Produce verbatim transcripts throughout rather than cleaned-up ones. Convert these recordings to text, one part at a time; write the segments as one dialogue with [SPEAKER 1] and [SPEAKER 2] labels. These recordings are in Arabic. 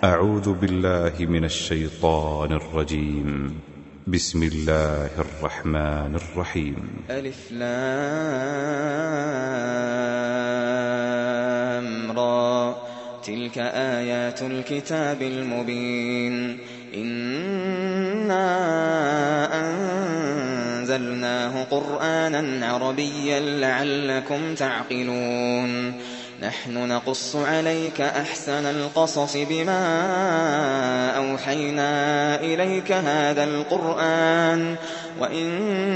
[SPEAKER 1] أعوذ بالله من الشيطان الرجيم. بسم الله الرحمن الرحيم.
[SPEAKER 2] ألف لام را تلك آيات الكتاب المبين إنا أنزلناه قرآنا عربيا لعلكم تعقلون نحن نقص عليك أحسن القصص بما أوحينا إليك هذا القرآن وإن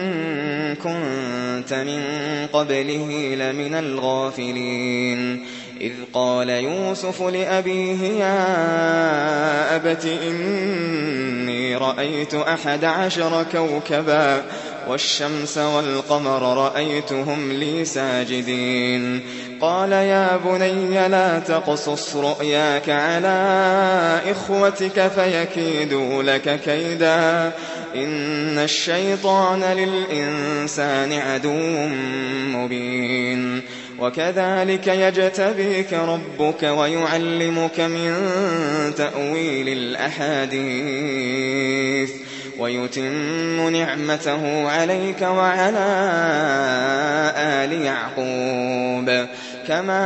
[SPEAKER 2] كنت من قبله لمن الغافلين إذ قال يوسف لأبيه يا أبت إني رأيت أحد عشر كوكبا والشمس والقمر رأيتهم لي ساجدين قال يا بني لا تقصص رؤياك على إخوتك فيكيدوا لك كيدا إن الشيطان للإنسان عدو مبين وكذلك يجتبيك ربك ويعلمك من تأويل الأحاديث ويتم نعمته عليك وعلى آل يعقوب كما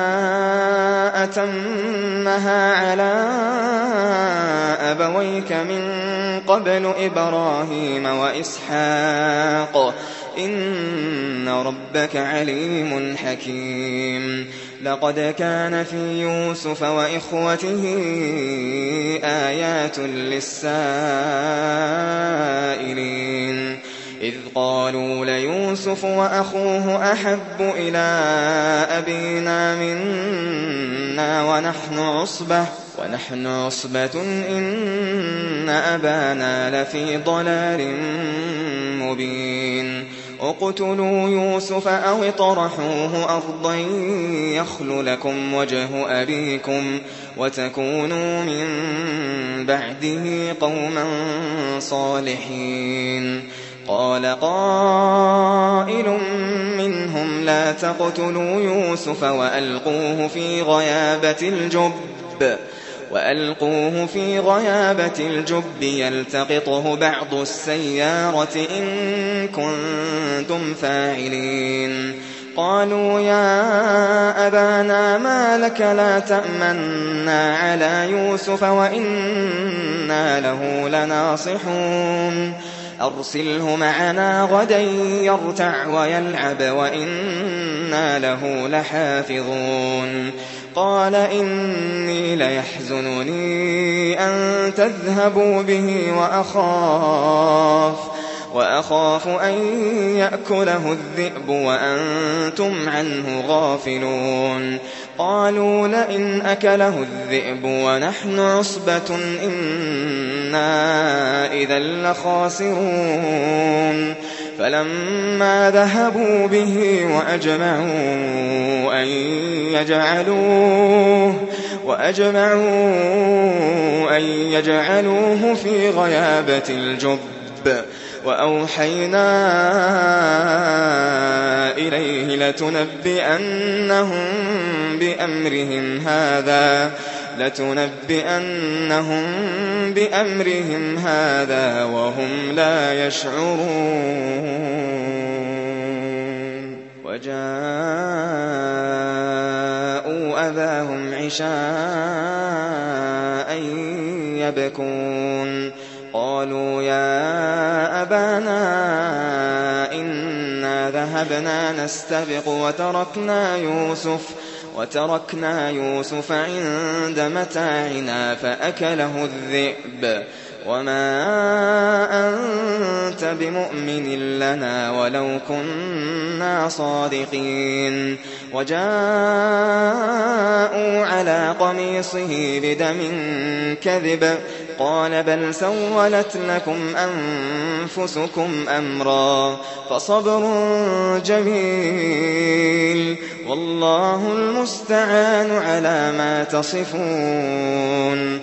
[SPEAKER 2] أتمها على أبويك من قبل إبراهيم وإسحاق إن ربك عليم حكيم لقد كان في يوسف وإخوته آيات للسائلين إذ قالوا ليوسف وأخوه أحب إلى أبينا منا ونحن عصبة ونحن عصبة إن أبانا لفي ضلال مبين اقتلوا يوسف أو اطرحوه أرضا يخل لكم وجه أبيكم وتكونوا من بعده قوما صالحين قال قائل منهم لا تقتلوا يوسف وألقوه في غيابة الجب وألقوه في غيابة الجب يلتقطه بعض السيارة إن كنتم فاعلين قالوا يا أبانا ما لك لا تأمنا على يوسف وإنا له لناصحون أرسله معنا غدا يرتع ويلعب وإنا له لحافظون قال إني ليحزنني أن تذهبوا به وأخاف وأخاف أن يأكله الذئب وأنتم عنه غافلون قالوا لئن أكله الذئب ونحن عصبة إنا إذا لخاسرون فلما ذهبوا به وأجمعوا أن يجعلوه وأجمعوا أن يجعلوه في غيابة الجب وأوحينا إليه لتنبئنهم بأمرهم هذا لتنبئنهم بأمرهم هذا وهم لا يشعرون وجاءوا أباهم عشاء يبكون قالوا يا أبانا إنا ذهبنا نستبق وتركنا يوسف وتركنا يوسف عند متاعنا فأكله الذئب وما أنت بمؤمن لنا ولو كنا صادقين وجاءوا على قميصه بدم كذب قال بل سولت لكم أنفسكم أمرا فصبر جميل والله المستعان على ما تصفون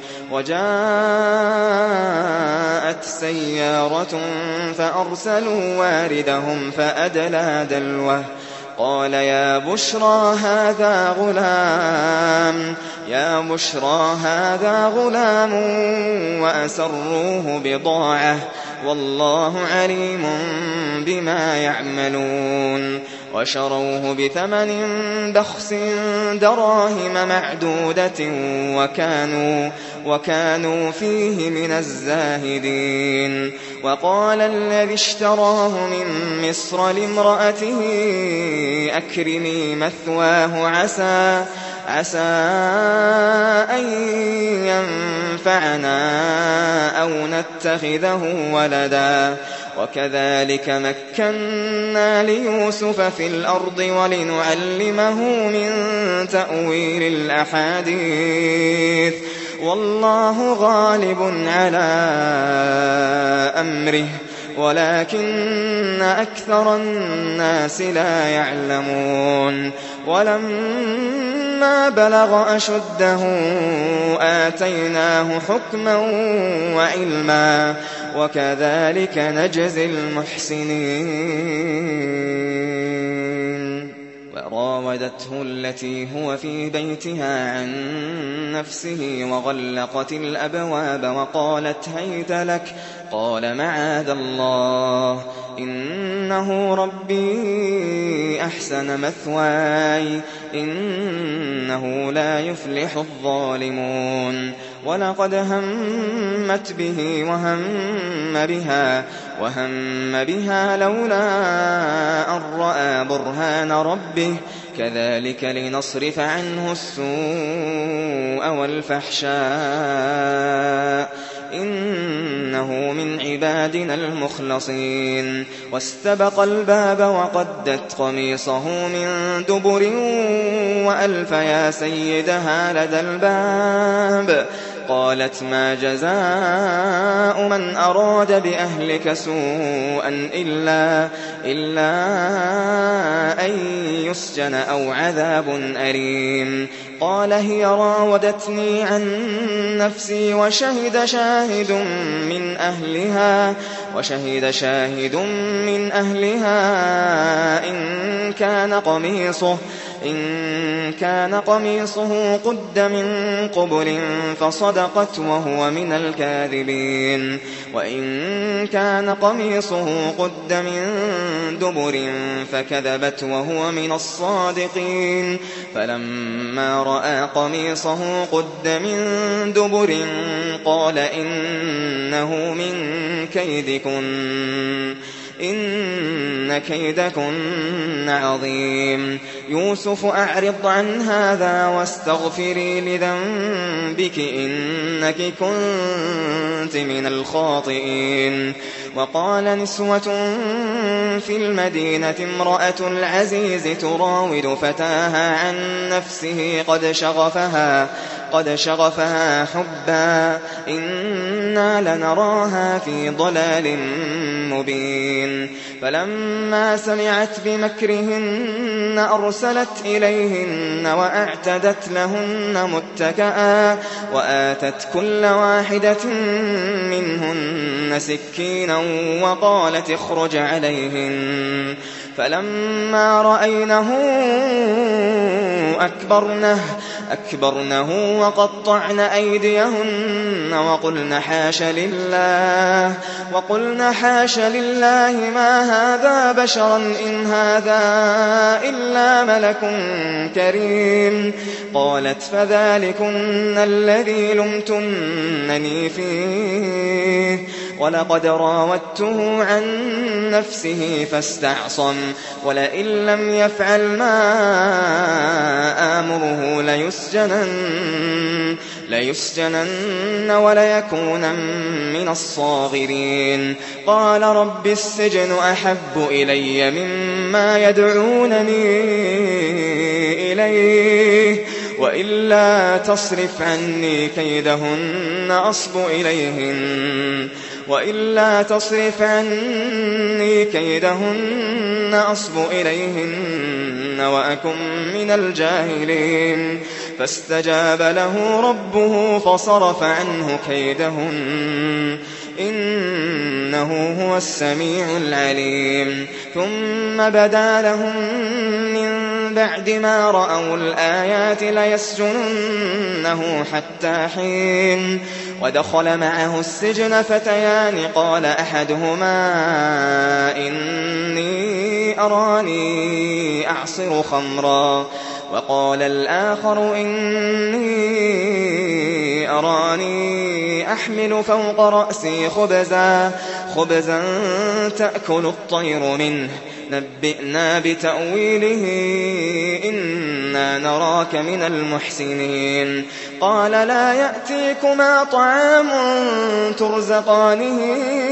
[SPEAKER 2] وجاءت سيارة فأرسلوا واردهم فأدلى دلوه قال يا بشرى هذا غلام يا بشرى هذا غلام وأسروه بضاعة والله عليم بما يعملون وشروه بثمن بخس دراهم معدودة وكانوا, وكانوا فيه من الزاهدين وقال الذي اشتراه من مصر لامرأته أكرمي مثواه عسى عسى أن ينفعنا أو نتخذه ولدا وكذلك مكنا ليوسف في الأرض ولنعلمه من تأويل الأحاديث والله غالب على أمره ولكن أكثر الناس لا يعلمون ولما بلغ أشده آتيناه حكما وعلما وكذلك نجزي المحسنين وراودته التي هو في بيتها عن نفسه وغلقت الأبواب وقالت هيت لك قال معاذ الله إنه ربي أحسن مثواي إنه لا يفلح الظالمون ولقد همت به وهم بها وهم بها لولا أن رأى برهان ربه كذلك لنصرف عنه السوء والفحشاء إنه من عبادنا المخلصين واستبق الباب وقدت قميصه من دبر وألف يا سيدها لدى الباب قالت ما جزاء من أراد بأهلك سوءا إلا, إلا أن يسجن أو عذاب أليم قال هي راودتني عن نفسي وشهد شاهد من أهلها وشهد شاهد من أهلها إن كان قميصه إن كان قميصه قد من قبل فصدقت وهو من الكاذبين وإن كان قميصه قد من دبر فكذبت وهو من الصادقين فلما رأى قميصه قد من دبر قال إنه من كيدكن إن كيدكن عظيم يوسف أعرض عن هذا واستغفري لذنبك إنك كنت من الخاطئين وقال نسوة في المدينة امرأة العزيز تراود فتاها عن نفسه قد شغفها قد شغفها حبا إنا لنراها في ضلال مبين فلما سمعت بمكرهن أرسلت إليهن وأعتدت لهن متكئا وآتت كل واحدة منهن سكينا وقالت اخرج عليهن فلما رأينه أكبرنه, أكبرنه وقطعن أيديهن وقلن حاش لله, وقلن حاش لله ما هذا بشرا إن هذا إلا ملك كريم قالت فذلكن الذي لمتنني فيه ولقد راودته عن نفسه فاستعصم ولئن لم يفعل ما آمره ليسجنن, ليسجنن وليكون من الصاغرين قال رب السجن أحب إلي مما يدعونني إليه وإلا تصرف عني كيدهن أصب إليهن وإلا تصرف عني كيدهن أصب إليهن وأكن من الجاهلين فاستجاب له ربه فصرف عنه كيدهن إنه هو السميع العليم ثم بدا لهم من بعد ما رأوا الآيات ليسجننه حتى حين ودخل معه السجن فتيان قال أحدهما إني أراني أعصر خمرا وقال الآخر إني أراني أحمل فوق رأسي خبزا خبزا تأكل الطير منه نبئنا بتأويله إنا نراك من المحسنين قال لا يأتيكما طعام ترزقانه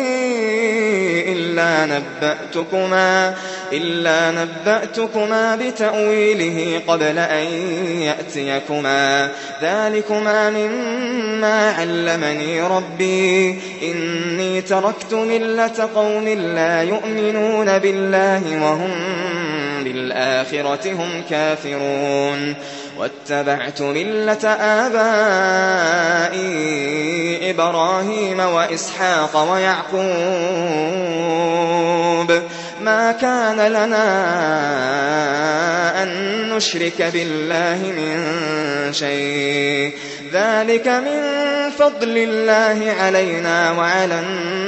[SPEAKER 2] إلا نبأتكما إلا نبأتكما بتأويله قبل أن يأتيكما ذلكما مما علمني ربي إني تركت ملة قوم لا يؤمنون بالله وهم بالآخرة هم كافرون واتبعت ملة آبائي إبراهيم وإسحاق ويعقوب ما كان لنا أن نشرك بالله من شيء ذلك من فضل الله علينا وعلى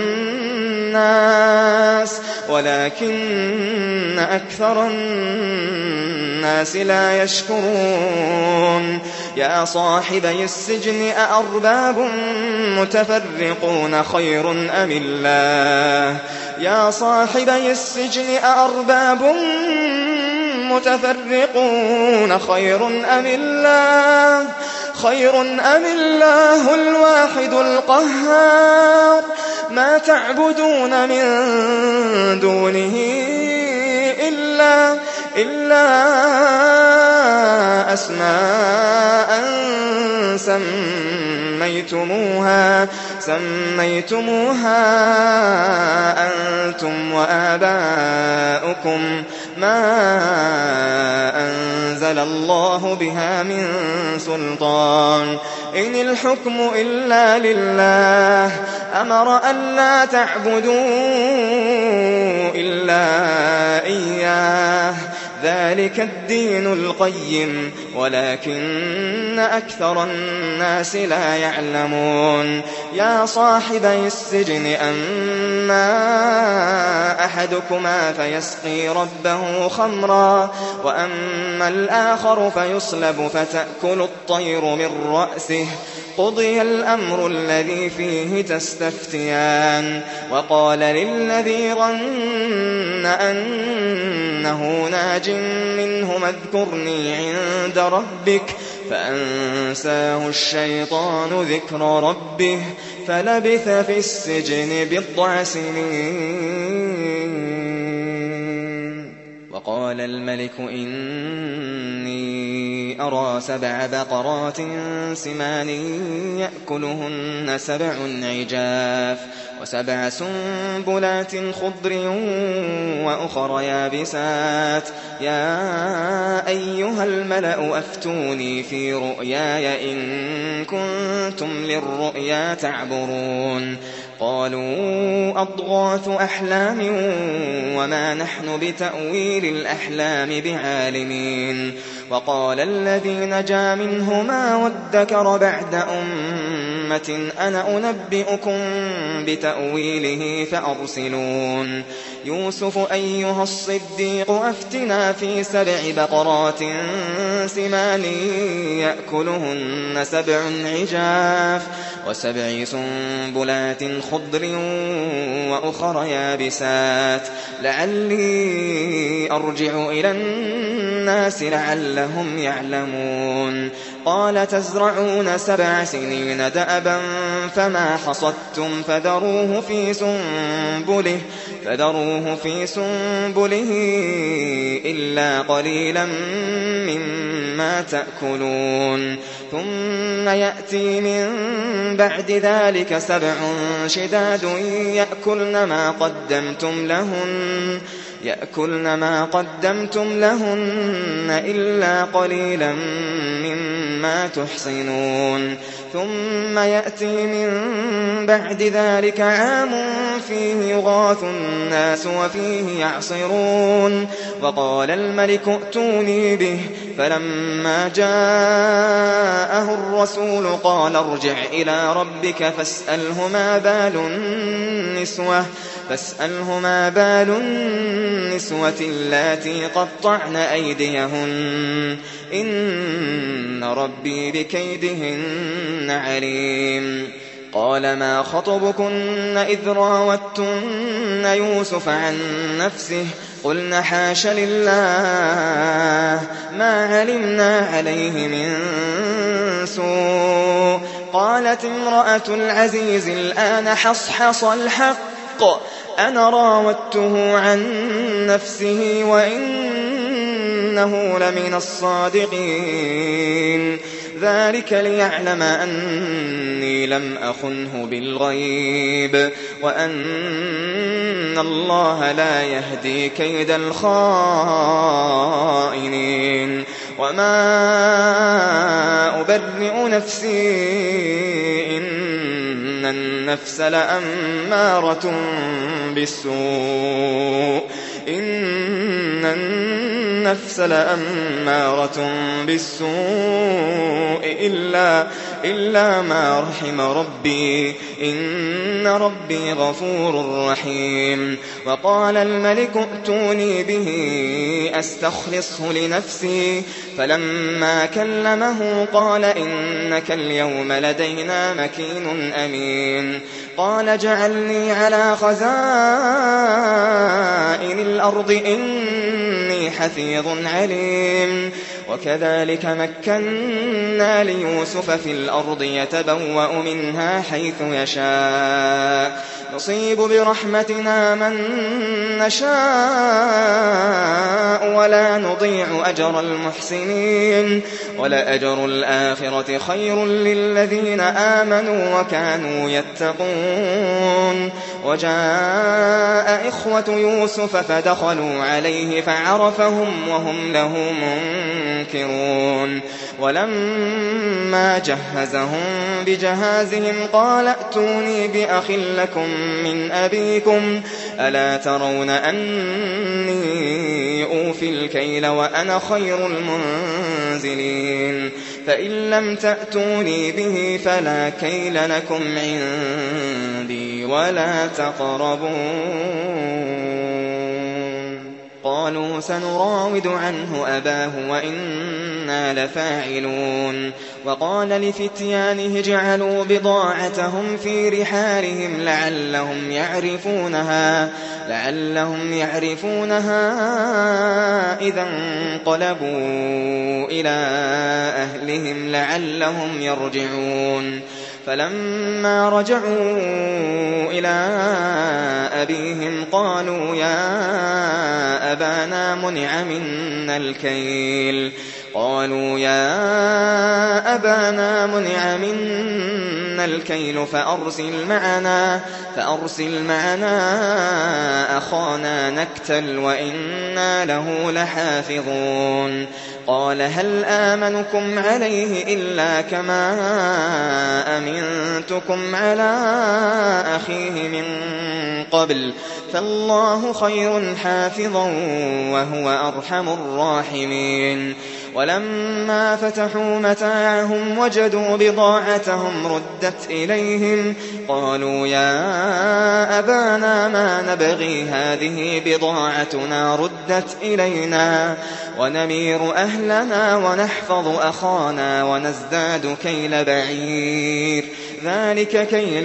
[SPEAKER 2] الناس ولكن أكثر الناس لا يشكرون يا صاحبي السجن أأرباب متفرقون خير أم الله يا صاحبي السجن أأرباب متفرقون خير أم الله خير أم الله الواحد القهار ما تعبدون من دونه إلا إلا أسماء سميتموها سميتموها أنتم وآباؤكم ما أنزل الله بها من سلطان إن الحكم إلا لله أمر أن لا تعبدوا إلا إياه ذلك الدين القيم ولكن أكثر الناس لا يعلمون يا صاحبي السجن أما أحدكما فيسقي ربه خمرا وأما الآخر فيصلب فتأكل الطير من رأسه قضي الأمر الذي فيه تستفتيان وقال للذي ظن أنه ناج منهما اذكرني عند ربك فأنساه الشيطان ذكر ربه فلبث في السجن بضع سنين وقال الملك إني أرى سبع بقرات سمان يأكلهن سبع عجاف وسبع سنبلات خضر وأخر يابسات يا أيها الملأ أفتوني في رؤياي إن كنتم للرؤيا تعبرون قالوا أضغاث أحلام وما نحن بتأويل الأحلام بعالمين وقال الذي نجا منهما وادكر بعد أمة أنا أنبئكم بتأويله فأرسلون يوسف أيها الصديق أفتنا في سبع بقرات سمان يأكلهن سبع عجاف وسبع سنبلات خضر وأخر يابسات لعلي أرجع إلى الناس لعلهم يعلمون قال تزرعون سبع سنين دأبا فما حصدتم فذروه في سنبله فذروه في سنبله إلا قليلا مما تأكلون ثم يأتي من بعد ذلك سبع شداد يأكلن ما قدمتم لهن يأكلن ما قدمتم لهن إلا قليلا مما ما تحصنون ثم يأتي من بعد ذلك عام فيه يغاث الناس وفيه يعصرون وقال الملك ائتوني به فلما جاءه الرسول قال ارجع إلى ربك فاسأله ما بال النسوة فاسأله ما بال النسوة اللاتي قطعن أيديهن إن ربي بكيدهن عليم قال ما خطبكن إذ راوتن يوسف عن نفسه قلن حاش لله ما علمنا عليه من سوء قالت امرأة العزيز الآن حصحص الحق أنا راودته عن نفسه وإنه لمن الصادقين ذلك ليعلم أني لم أخنه بالغيب وأن الله لا يهدي كيد الخائنين وما أبرئ نفسي إن النفس لأمارة بالسوء إن النفس لأمارة بالسوء إلا, إلا ما رحم ربي إن ربي غفور رحيم وقال الملك ائتوني به أستخلصه لنفسي فلما كلمه قال إنك اليوم لدينا مكين أمين قال اجعلني على خزائن الأرض إني حفيظ عليم وكذلك مكنا ليوسف في الأرض يتبوأ منها حيث يشاء نصيب برحمتنا من نشاء ولا نضيع أجر المحسنين ولأجر الآخرة خير للذين آمنوا وكانوا يتقون وجاء إخوة يوسف فدخلوا عليه فعرفهم وهم له منكرون ولما جهزهم بجهازهم قال ائتوني بأخ لكم من أبيكم ألا ترون أني أوفي الكيل وأنا خير المنزلين فإن لم تأتوني به فلا كيل لكم عندي ولا تقربون قالوا سنراود عنه أباه وإنا لفاعلون وقال لفتيانه اجعلوا بضاعتهم في رحالهم لعلهم يعرفونها لعلهم يعرفونها إذا انقلبوا إلى أهلهم لعلهم يرجعون فلما رجعوا إلى أبيهم قالوا يا أبانا منع منا الكيل قالوا يا أبانا منع منا الكيل فأرسل معنا فأرسل معنا أخانا نكتل وإنا له لحافظون قال هل آمنكم عليه إلا كما أمنتكم على أخيه من قبل فالله خير حافظا وهو أرحم الراحمين ولما فتحوا متاعهم وجدوا بضاعتهم ردت إليهم قالوا يا أبانا ما نبغي هذه بضاعتنا ردت إلينا ونمير أهلنا ونحفظ أخانا ونزداد كيل بعير ذلك كيل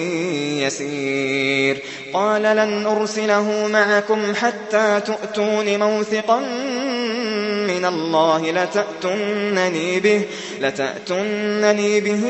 [SPEAKER 2] يسير قال لن أرسله معكم حتى تؤتون موثقا من الله لتأتنني به, لتأتنني به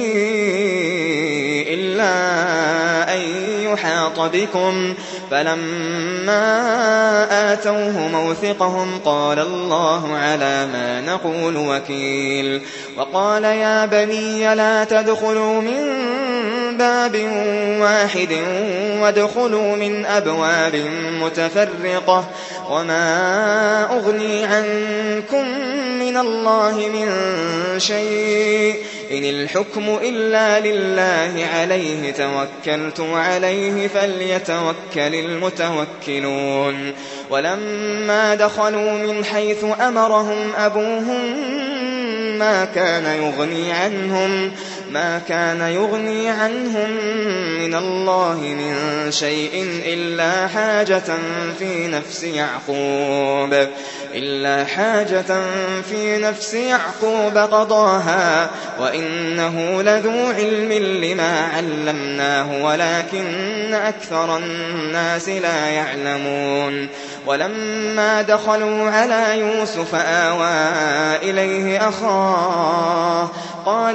[SPEAKER 2] إلا أن يحاط بكم فلما آتوه موثقهم قال الله على ما نقول وكيل وقال يا بني لا تدخلوا من باب واحد وادخلوا من أبواب متفرقة وما أغني عنكم من الله من شيء إن الحكم إلا لله عليه توكلت وعليه فليتوكل المتوكلون ولما دخلوا من حيث أمرهم أبوهم ما كان يغني عنهم ما كان يغني عنهم من الله من شيء إلا حاجة في نفس يعقوب إلا حاجة في نفس يعقوب قضاها وإنه لذو علم لما علمناه ولكن أكثر الناس لا يعلمون ولما دخلوا على يوسف آوى إليه أخاه قال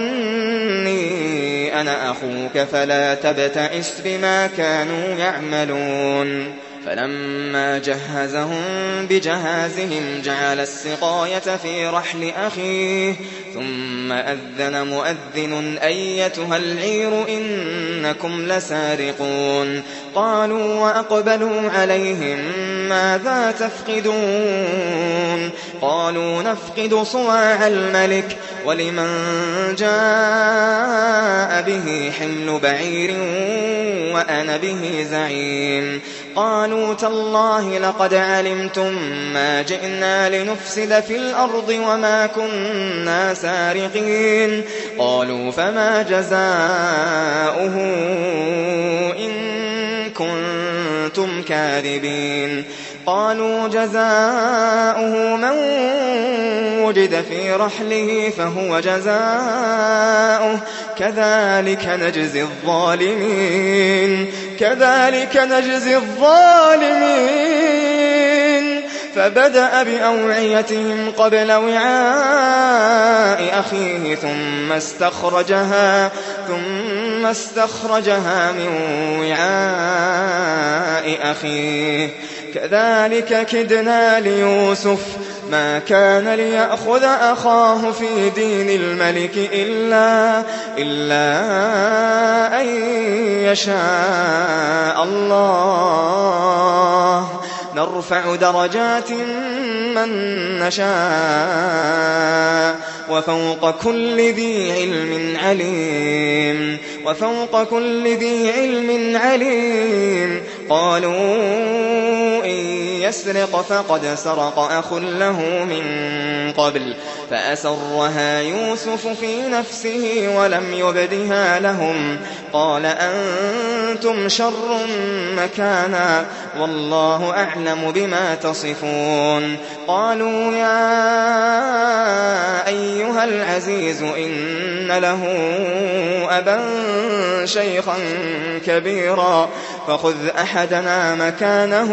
[SPEAKER 2] إني أنا أخوك فلا تبتئس بما كانوا يعملون فلما جهزهم بجهازهم جعل السقاية في رحل أخيه ثم أذن مؤذن أيتها العير إنكم لسارقون قالوا وأقبلوا عليهم ماذا تفقدون قالوا نفقد صواع الملك ولمن جاء به حمل بعير وأنا به زعيم قالوا تالله لقد علمتم ما جئنا لنفسد في الأرض وما كنا سارقين قالوا فما جزاؤه إن كنتم كاذبين قالوا جزاؤه من وجد في رحله فهو جزاؤه كذلك نجزي الظالمين كذلك نجزي الظالمين فبدأ بأوعيتهم قبل وعاء أخيه ثم استخرجها ثم استخرجها من وعاء أخيه كذلك كدنا ليوسف ما كان ليأخذ أخاه في دين الملك إلا, إلا أن يشاء الله نرفع درجات من نشاء وفوق كل ذي علم عليم وفوق كل ذي علم عليم قالوا إن يسرق فقد سرق أخ له من قبل فأسرها يوسف في نفسه ولم يبدها لهم قال أنتم شر مكانا والله أعلم بما تصفون قالوا يا أيها العزيز إن له أبا شيخا كبيرا فخذ أحدنا مكانه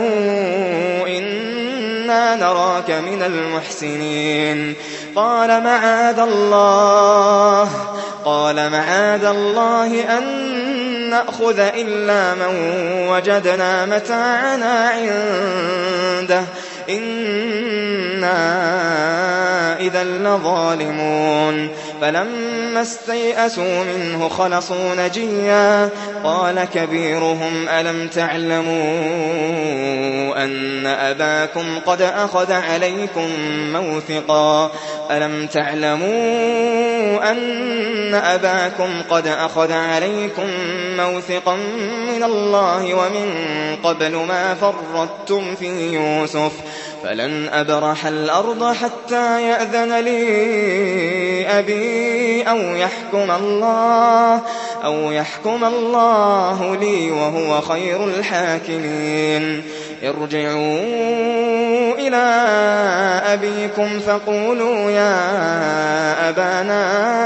[SPEAKER 2] إنا نراك من المحسنين قال معاذ الله قال معاذ الله أن نأخذ إلا من وجدنا متاعنا عنده إنا إذا لظالمون فلما استيئسوا منه خلصوا نجيا قال كبيرهم ألم تعلموا أن أباكم قد أخذ عليكم موثقا ألم تعلموا أن أباكم قد أخذ عليكم موثقا من الله ومن قبل ما فرطتم في يوسف فلن أبرح الأرض حتى يأذن لي أبي أو يحكم الله أو يحكم الله لي وهو خير الحاكمين ارجعوا إلى أبيكم فقولوا يا أبانا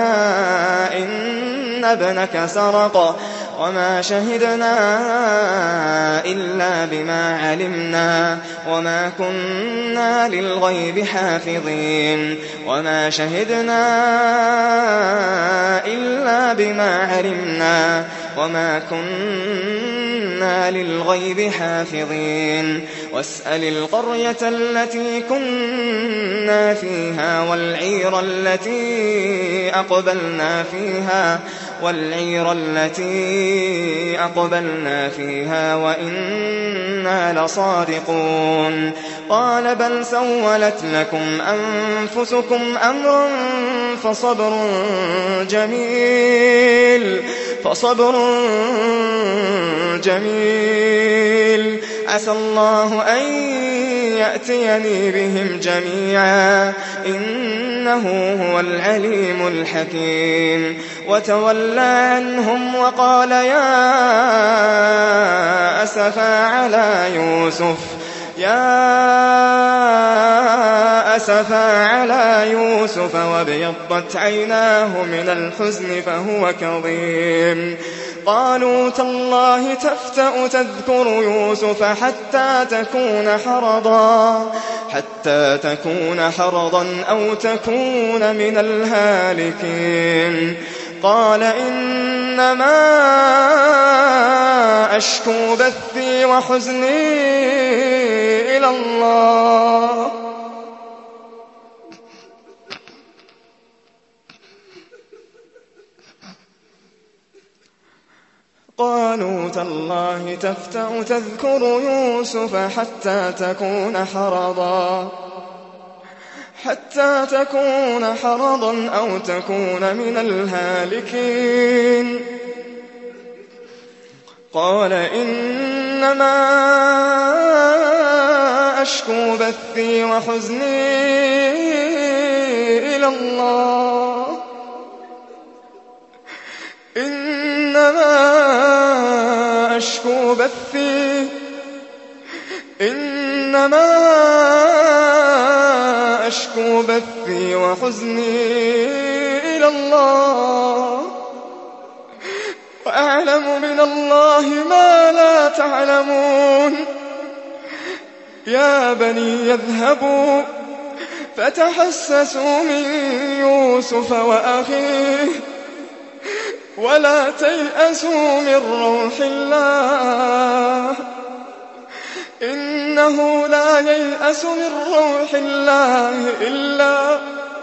[SPEAKER 2] إن ابنك سرق وما شهدنا إلا بما علمنا وما كنا للغيب حافظين وما شهدنا إلا بما علمنا وما كنا للغيب حافظين واسأل القرية التي كنا فيها والعير التي أقبلنا فيها والعير التي أقبلنا فيها وإنا لصادقون قال بل سولت لكم أنفسكم أمرا فصبر جميل فصبر جميل عسى الله أن يأتيني بهم جميعا إنه هو العليم الحكيم وتولى عنهم وقال يا أسفا على يوسف يا أسفا على يوسف وابيضت عيناه من الحزن فهو كظيم قالوا تالله تفتأ تذكر يوسف حتى تكون حرضا حتى تكون حرضا أو تكون من الهالكين قال إنما أشكو بثي وحزني إلى الله قالوا تالله تفتأ تذكر يوسف حتى تكون حرضا حتى تكون حرضا أو تكون من الهالكين قال إنما أشكو بثي وحزني إلى الله إنما أشكو بثي إنما أشكو بثي وحزني إلى الله وأعلم من الله ما لا تعلمون يا بني يذهبوا فتحسسوا من يوسف وأخيه ولا تيأسوا من روح الله إنه لا ييأس من روح الله إلا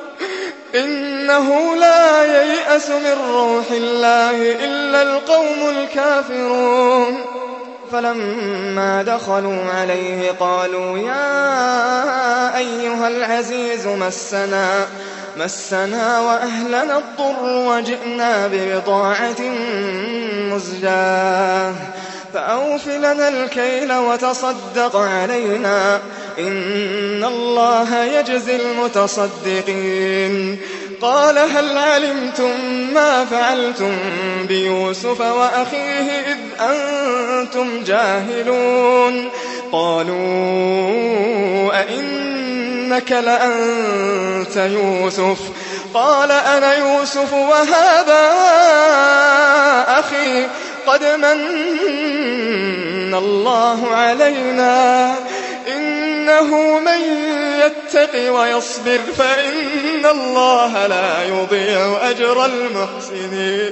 [SPEAKER 2] إنه لا ييأس من روح الله إلا القوم الكافرون فلما دخلوا عليه قالوا يا أيها العزيز مسنا مسنا وأهلنا الضر وجئنا ببضاعة مزجاة فأوف لنا الكيل وتصدق علينا إن الله يجزي المتصدقين قال هل علمتم ما فعلتم بيوسف وأخيه إذ أنتم جاهلون قالوا أئنك لأنت يوسف قال أنا يوسف وهذا أخي قد من الله علينا إنه من يتق ويصبر فإن الله لا يضيع أجر المحسنين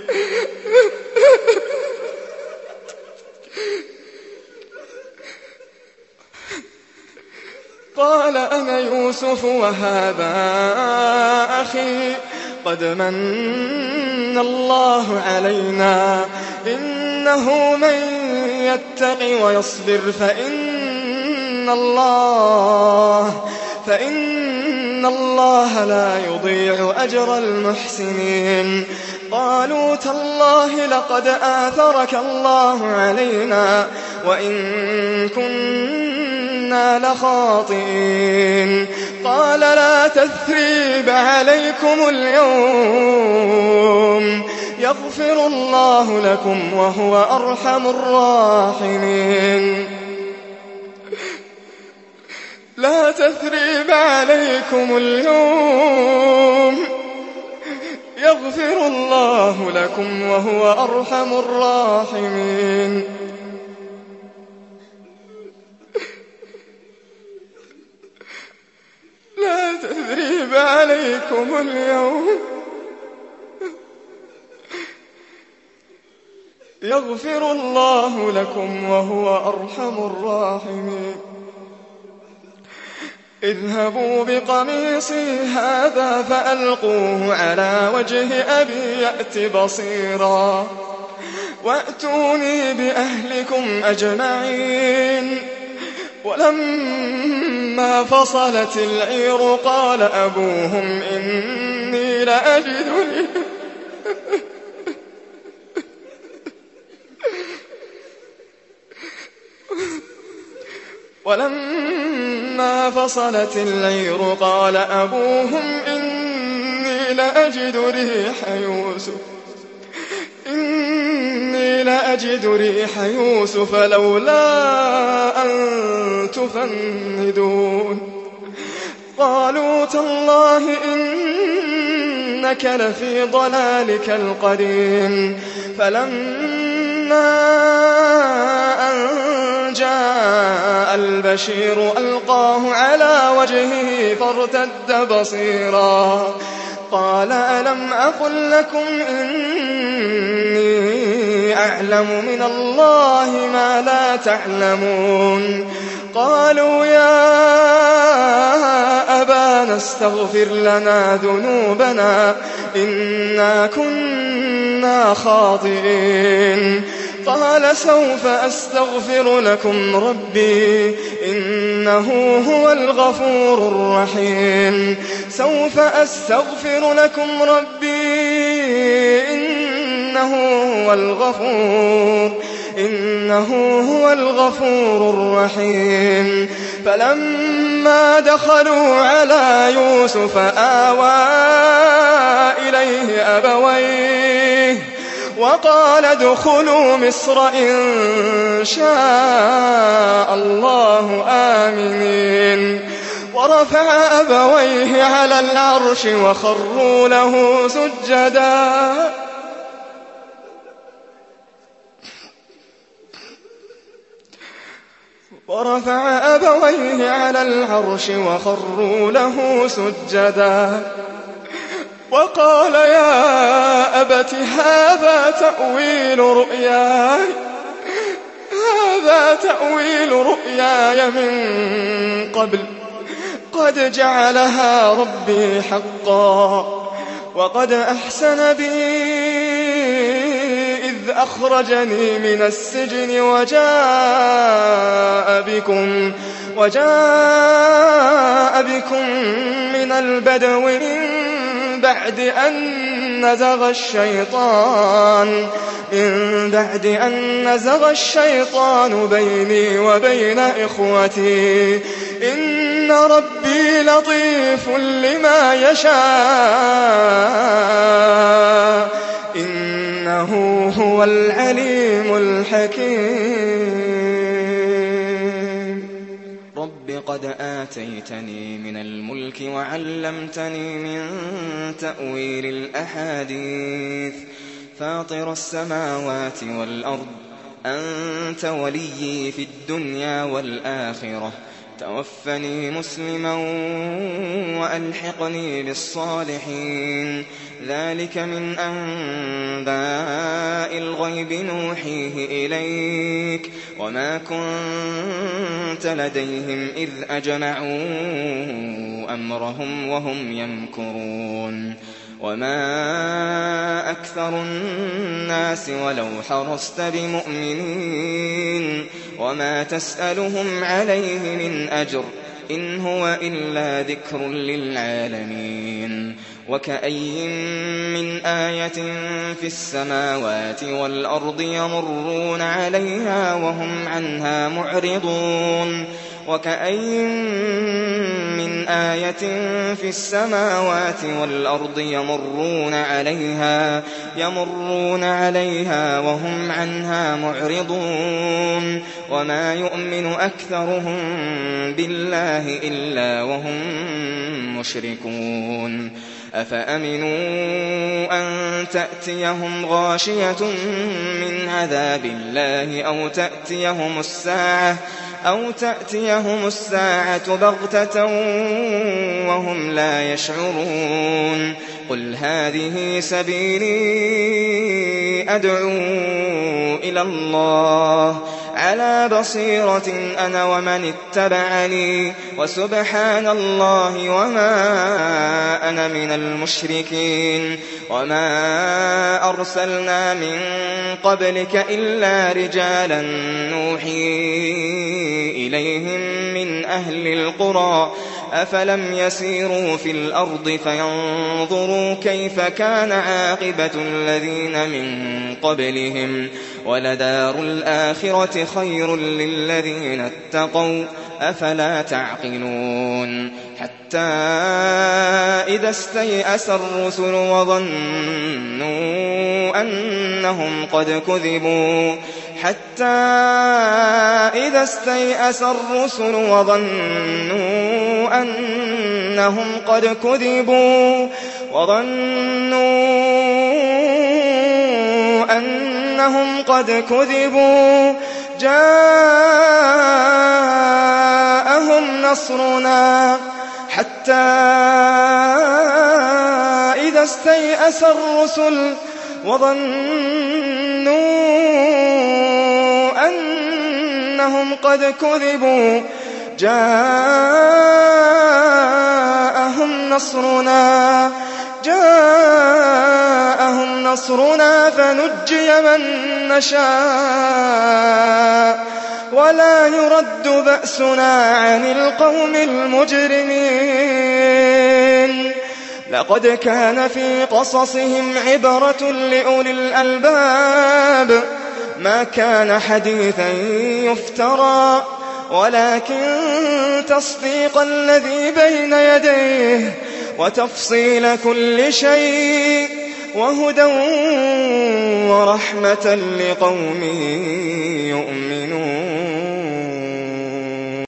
[SPEAKER 2] قال أنا يوسف وهذا أخي قد من الله علينا إنه من يتق ويصبر فإن الله فإن الله لا يضيع أجر المحسنين قالوا تالله لقد آثرك الله علينا وإن كنا لخاطئين قال لا تثريب عليكم اليوم يغفر الله لكم وهو أرحم الراحمين لا تثريب عليكم اليوم يغفر الله لكم وهو أرحم الراحمين لا تثريب عليكم اليوم يغفر الله لكم وهو أرحم الراحمين اذهبوا بقميصي هذا فألقوه على وجه أبي يأت بصيرا وأتوني بأهلكم أجمعين. ولما فصلت العير قال أبوهم إني لأجد ريح ولما فصلت العير قال أبوهم إني لأجد ريح يوسف إني لأجد ريح يوسف لولا أن تفندون. قالوا تالله إنك لفي ضلالك القديم. فلما أن جاء البشير ألقاه على وجهه فارتد بصيرا قال ألم أقل لكم إني أعلم من الله ما لا تعلمون. قالوا يا أبانا استغفر لنا ذنوبنا إنا كنا خاطئين. قال سوف أستغفر لكم ربي إنه هو الغفور الرحيم. سوف أستغفر لكم ربي إنه هو الغفور إنه هو الغفور الرحيم. فلما دخلوا على يوسف آوى إليه أبويه وقال ادخلوا مصر إن شاء الله آمنين. ورفع أبويه على العرش وخروا له سجدا ورفع أبويه على العرش وخروا له سجدا وقال يا أبت هذا تأويل رؤياي هذا تأويل رؤياي من قبل قد جعلها ربي حقا وقد أحسن بي إذ أخرجني من السجن وجاء بكم وجاء بكم من البدو من بعد أن نزغ الشيطان من بعد أن نزغ الشيطان بيني وبين إخوتي إن ربي لطيف لما يشاء إنه هو العليم الحكيم. رب قد آتيتني من الملك وعلمتني من تأويل الأحاديث فاطر السماوات والأرض أنت وليي في الدنيا والآخرة توفني مسلما وألحقني بالصالحين ذلك من أنباء الغيب نوحيه إليك وما كنت لديهم إذ أجمعوا أمرهم وهم يمكرون وما أكثر الناس ولو حرصت بمؤمنين وما تسألهم عليه من أجر إن هو إلا ذكر للعالمين. وكأي من آية في السماوات والأرض يمرون عليها وهم عنها معرضون وكأي من آية في السماوات والأرض يمرون عليها يمرون عليها وهم عنها معرضون وما يؤمن أكثرهم بالله إلا وهم مشركون. أفأمنوا أن تأتيهم غاشية من عذاب الله أو تأتيهم الساعة أو تأتيهم الساعة بغتة وهم لا يشعرون قل هذه سبيلي أدعو إلى الله على بصيرة أنا ومن اتبعني وسبحان الله وما أنا من المشركين وما أرسلنا من قبلك إلا رجالا نوحي إليهم من أهل القرى أفلم يسيروا في الأرض فينظروا كيف كان عاقبة الذين من قبلهم ولدار الآخرة خير للذين اتقوا أفلا تعقلون حتى إذا استيأس الرسل وظنوا أنهم قد كذبوا حتى إذا استيأس الرسل وظنوا أنهم قد كذبوا وظنوا أنهم قد كذبوا جاءهم نصرنا حتى إذا استيأس الرسل وظنوا أنهم قد كذبوا جاءهم نصرنا جاءهم نصرنا فنجي من نشاء ولا يرد بأسنا عن القوم المجرمين لقد كان في قصصهم عبرة لأولي الألباب ما كان حديثا يفترى ولكن تصديق الذي بين يديه وتفصيل كل شيء وهدى ورحمة لقوم يؤمنون.